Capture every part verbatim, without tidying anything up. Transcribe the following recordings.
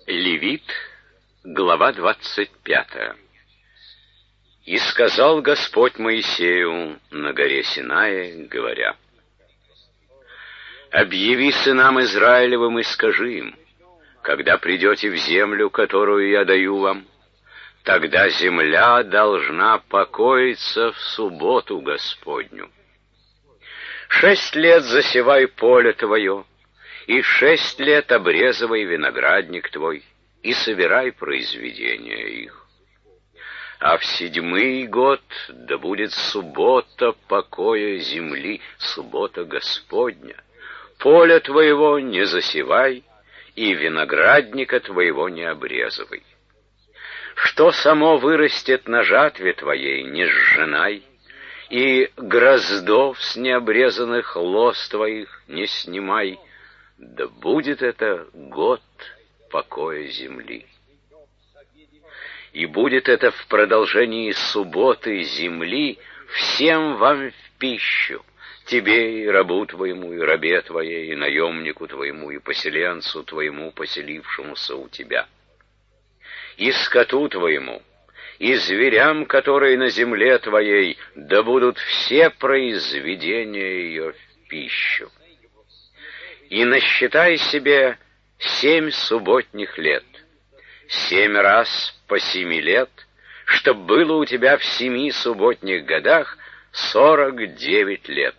Левит, глава двадцать пятая. «И сказал Господь Моисею на горе Синае, говоря: объяви сынам Израилевым и скажи им, когда придете в землю, которую я даю вам, тогда земля должна покоиться в субботу Господню. Шесть лет засевай поле твое, и шесть лет обрезывай виноградник твой, и собирай произведения их. А в седьмый год да будет суббота покоя земли, суббота Господня. Поле твоего не засевай, и виноградника твоего не обрезывай. Что само вырастет на жатве твоей, не сжинай, и гроздов с необрезанных лоз твоих не снимай, да будет это год покоя земли. И будет это в продолжении субботы земли всем вам в пищу, тебе и рабу твоему, и рабе твоей, и наемнику твоему, и поселенцу твоему, поселившемуся у тебя, и скоту твоему, и зверям, которые на земле твоей, да будут все произведения ее в пищу. И насчитай себе семь субботних лет, семь раз по семи лет, чтоб было у тебя в семи субботних годах сорок девять лет.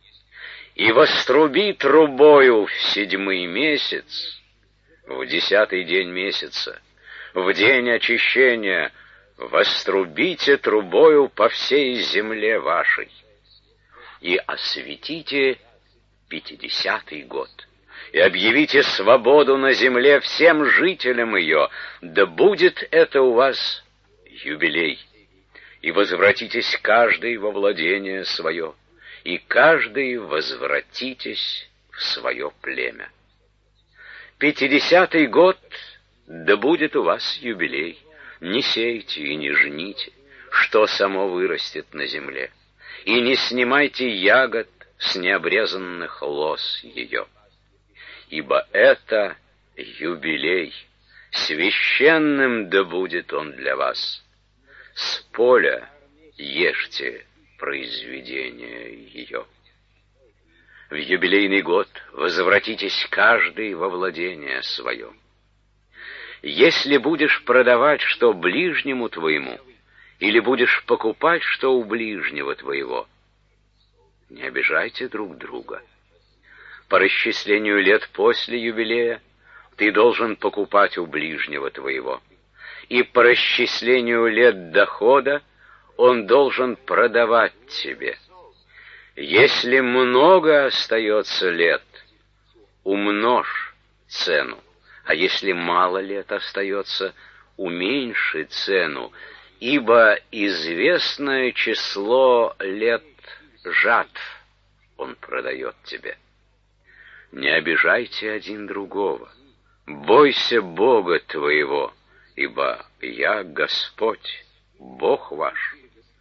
И воструби трубою в седьмой месяц, в десятый день месяца, в день очищения, вострубите трубою по всей земле вашей, и осветите пятидесятый год, и объявите свободу на земле всем жителям ее, да будет это у вас юбилей, и возвратитесь каждый во владение свое, и каждый возвратитесь в свое племя. Пятидесятый год, да будет у вас юбилей, не сейте и не жните, что само вырастет на земле, и не снимайте ягод с необрезанных лоз ее. Ибо это юбилей, священным да будет он для вас. С поля ешьте произведение ее. В юбилейный год возвратитесь каждый во владение свое. Если будешь продавать что ближнему твоему, или будешь покупать что у ближнего твоего, не обижайте друг друга. По расчислению лет после юбилея ты должен покупать у ближнего твоего, и по расчислению лет дохода он должен продавать тебе. Если много остается лет, умножь цену, а если мало лет остается, уменьши цену, ибо известное число лет жатв он продает тебе. Не обижайте один другого, бойся Бога твоего, ибо я Господь, Бог ваш.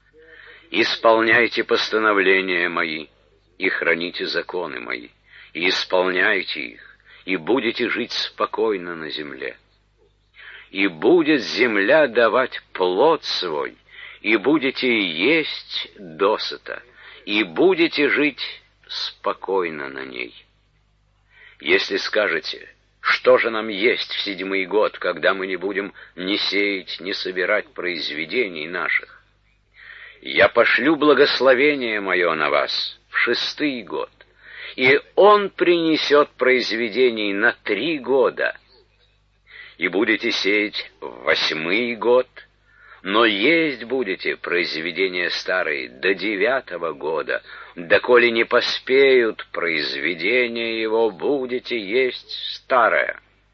Исполняйте постановления мои и храните законы мои, и исполняйте их, и будете жить спокойно на земле. И будет земля давать плод свой, и будете есть досыта, и будете жить спокойно на ней. Если скажете: что же нам есть в седьмой год, когда мы не будем ни сеять, ни собирать произведений наших? Я пошлю благословение мое на вас в шестый год, и он принесет произведений на три года. И будете сеять в восьмый год, но есть будете произведения старые до девятого года, доколе не поспеют произведения его, будете есть старое.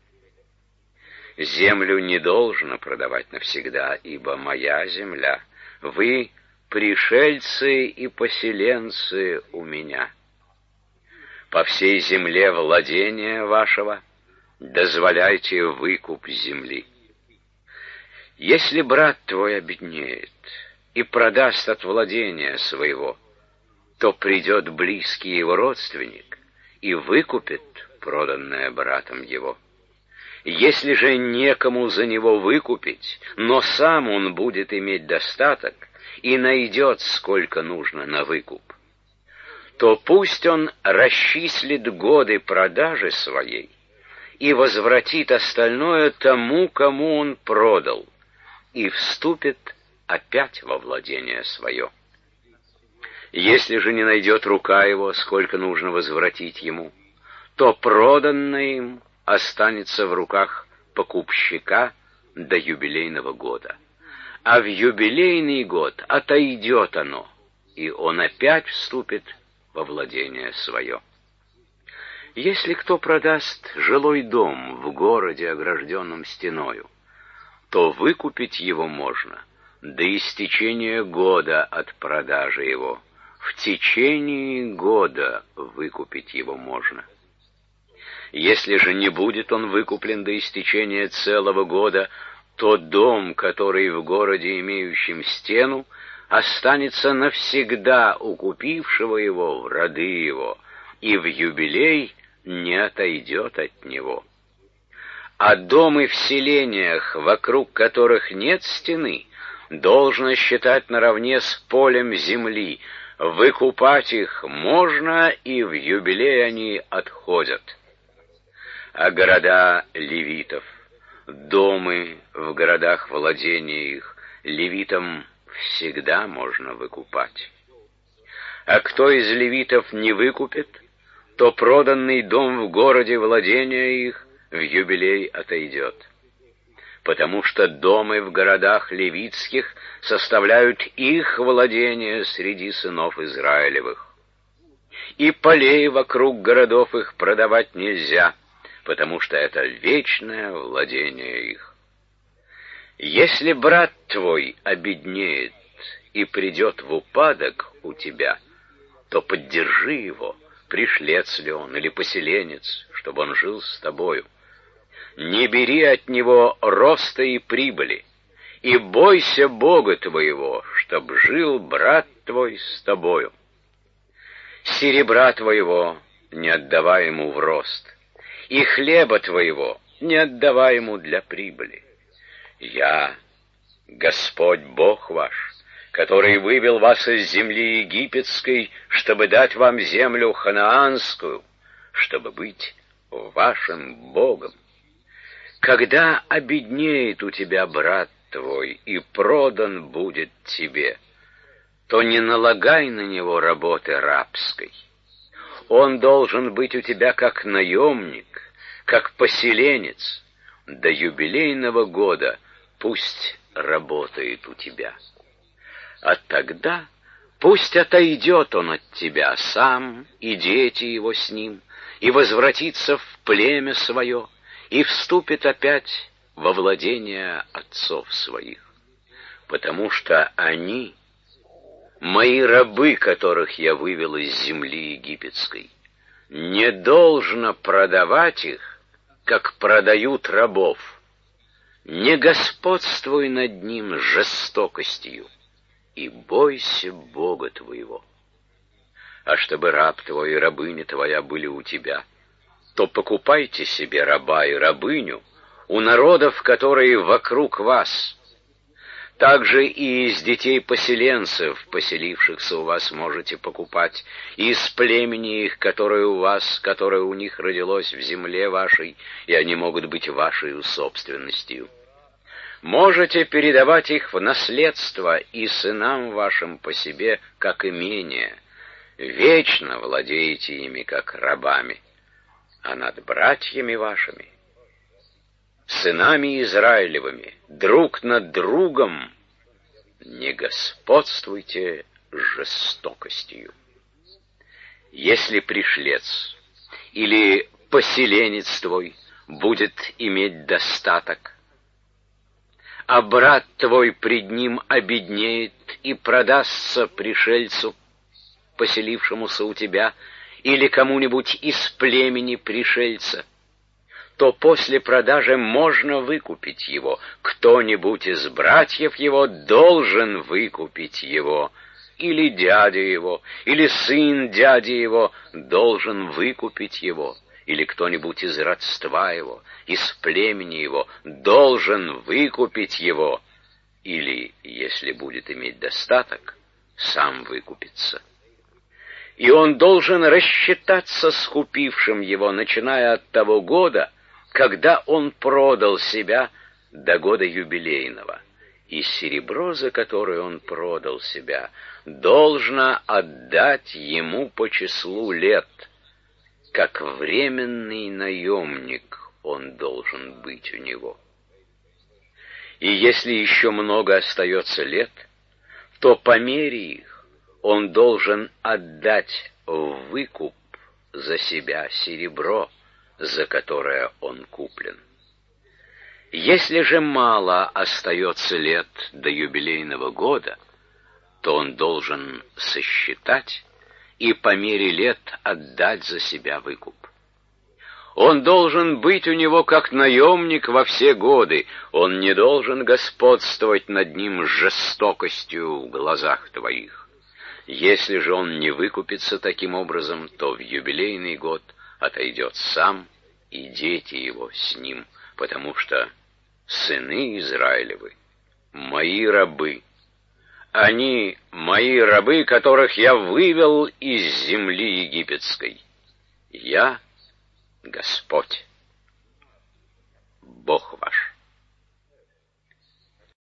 Землю не должно продавать навсегда, ибо моя земля, вы пришельцы и поселенцы у меня. По всей земле владения вашего дозволяйте выкуп земли. Если брат твой обеднеет и продаст от владения своего, то придет близкий его родственник и выкупит проданное братом его. Если же некому за него выкупить, но сам он будет иметь достаток и найдет, сколько нужно на выкуп, то пусть он расчислит годы продажи своей и возвратит остальное тому, кому он продал, и вступит опять во владение свое. Если же не найдет рука его, сколько нужно возвратить ему, то проданное им останется в руках покупщика до юбилейного года. А в юбилейный год отойдет оно, и он опять вступит во владение свое. Если кто продаст жилой дом в городе, огражденном стеною, то выкупить его можно до истечения года от продажи его. В течение года выкупить его можно. Если же не будет он выкуплен до истечения целого года, то дом, который в городе, имеющем стену, останется навсегда у купившего его в роды его, и в юбилей не отойдет от него. А домы в селениях, вокруг которых нет стены, должно считать наравне с полем земли. Выкупать их можно, и в юбилей они отходят. А города левитов, домы в городах владения их, левитам всегда можно выкупать. А кто из левитов не выкупит, то проданный дом в городе владения их в юбилей отойдет. Потому что дома в городах левитских составляют их владение среди сынов Израилевых. И полей вокруг городов их продавать нельзя, потому что это вечное владение их. Если брат твой обеднеет и придет в упадок у тебя, то поддержи его, пришлец ли он или поселенец, чтобы он жил с тобою. Не бери от него роста и прибыли, и бойся Бога твоего, чтоб жил брат твой с тобою. Серебра твоего не отдавай ему в рост, и хлеба твоего не отдавай ему для прибыли. Я, Господь Бог ваш, который вывел вас из земли египетской, чтобы дать вам землю ханаанскую, чтобы быть вашим Богом. Когда обеднеет у тебя брат твой и продан будет тебе, то не налагай на него работы рабской. Он должен быть у тебя как наемник, как поселенец. До юбилейного года пусть работает у тебя. А тогда пусть отойдет он от тебя сам, и дети его с ним, и возвратится в племя свое, и вступит опять во владение отцов своих, потому что они — мои рабы, которых я вывел из земли египетской. Не должно продавать их, как продают рабов. Не господствуй над ним жестокостью, и бойся Бога твоего. А чтобы раб твой и рабыня твоя были у тебя, то покупайте себе раба и рабыню у народов, которые вокруг вас. Также и из детей поселенцев, поселившихся у вас, можете покупать, и из племени их, которое у вас, которое у них родилось в земле вашей, и они могут быть вашей собственностью. Можете передавать их в наследство и сынам вашим по себе, как имение. Вечно владеете ими, как рабами. А над братьями вашими, сынами Израилевыми, друг над другом, не господствуйте жестокостью. Если пришлец или поселенец твой будет иметь достаток, а брат твой пред ним обеднеет и продастся пришельцу, поселившемуся у тебя, или кому-нибудь из племени пришельца, то после продажи можно выкупить его. Кто-нибудь из братьев его должен выкупить его, или дядя его, или сын дяди его должен выкупить его, или кто-нибудь из родства его, из племени его, должен выкупить его, или, если будет иметь достаток, сам выкупится. И он должен рассчитаться с купившим его, начиная от того года, когда он продал себя, до года юбилейного. И серебро, за которое он продал себя, должно отдать ему по числу лет. Как временный наемник он должен быть у него. И если еще много остается лет, то по мере их он должен отдать в выкуп за себя серебро, за которое он куплен. Если же мало остается лет до юбилейного года, то он должен сосчитать и по мере лет отдать за себя выкуп. Он должен быть у него как наемник во все годы, он не должен господствовать над ним с жестокостью в глазах твоих. Если же он не выкупится таким образом, то в юбилейный год отойдет сам и дети его с ним, потому что сыны Израилевы — мои рабы. Они — мои рабы, которых я вывел из земли египетской. Я — Господь, Бог ваш.